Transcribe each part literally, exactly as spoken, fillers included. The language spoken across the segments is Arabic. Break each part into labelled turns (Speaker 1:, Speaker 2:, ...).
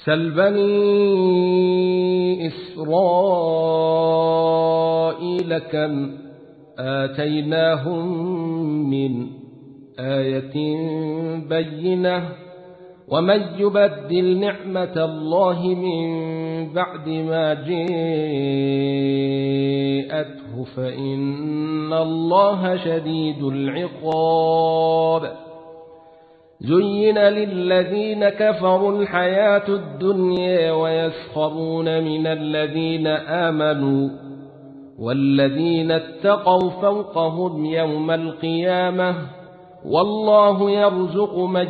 Speaker 1: سل بني إسرائيل كم آتيناهم من آية بينة ومن يبدل نعمة الله من بعد ما جاءته فإن الله شديد العقاب. زين للذين كفروا الحياة الدنيا ويسخرون من الذين آمنوا والذين اتقوا فوقهم يوم القيامة والله يرزق من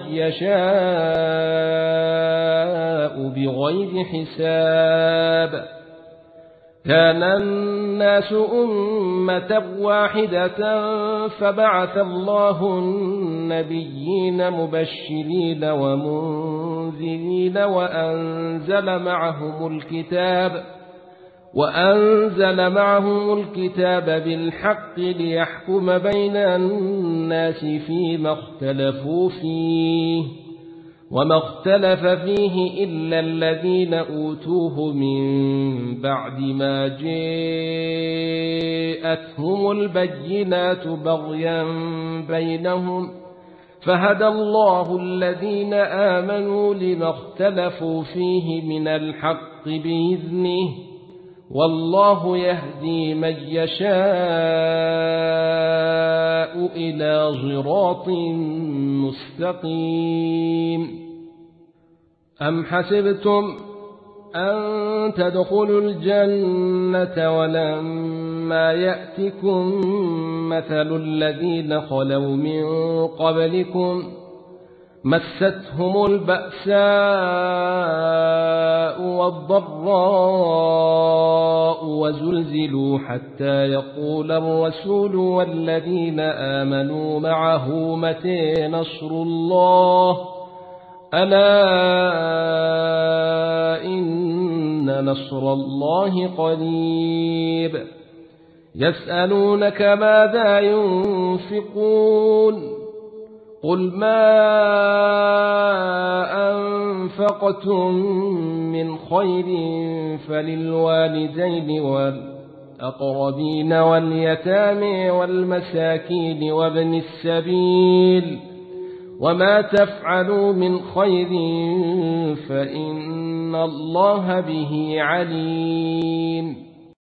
Speaker 1: يشاء بغير حساب. كان الناس أمة واحدة فبعث الله النبيين مبشرين ومنذرين وأنزل معهم الكتاب وأنزل معهم الكتاب بالحق ليحكم بين الناس فيما اختلفوا فيه وما اختلف فيه إلا الذين أوتوه من بعد ما جاءتهم البينات بغيا بينهم فهدى الله الذين آمنوا لما اختلفوا فيه من الحق بإذنه والله يهدي من يشاء إلى صراط مستقيم. أم حسبتم أن تدخلوا الجنة ولما يأتكم مثل الذين خلوا من قبلكم مستهم البأساء والضراء وزلزلوا حتى يقول الرسول والذين آمنوا معه متى نصر الله ألا إن نصر الله قريب. يسألونك ماذا ينفقون قل ما أنفقتم من خير فللوالدين والأقربين واليتامى والمساكين وابن السبيل وما تفعلوا من خير فإن الله به عليم.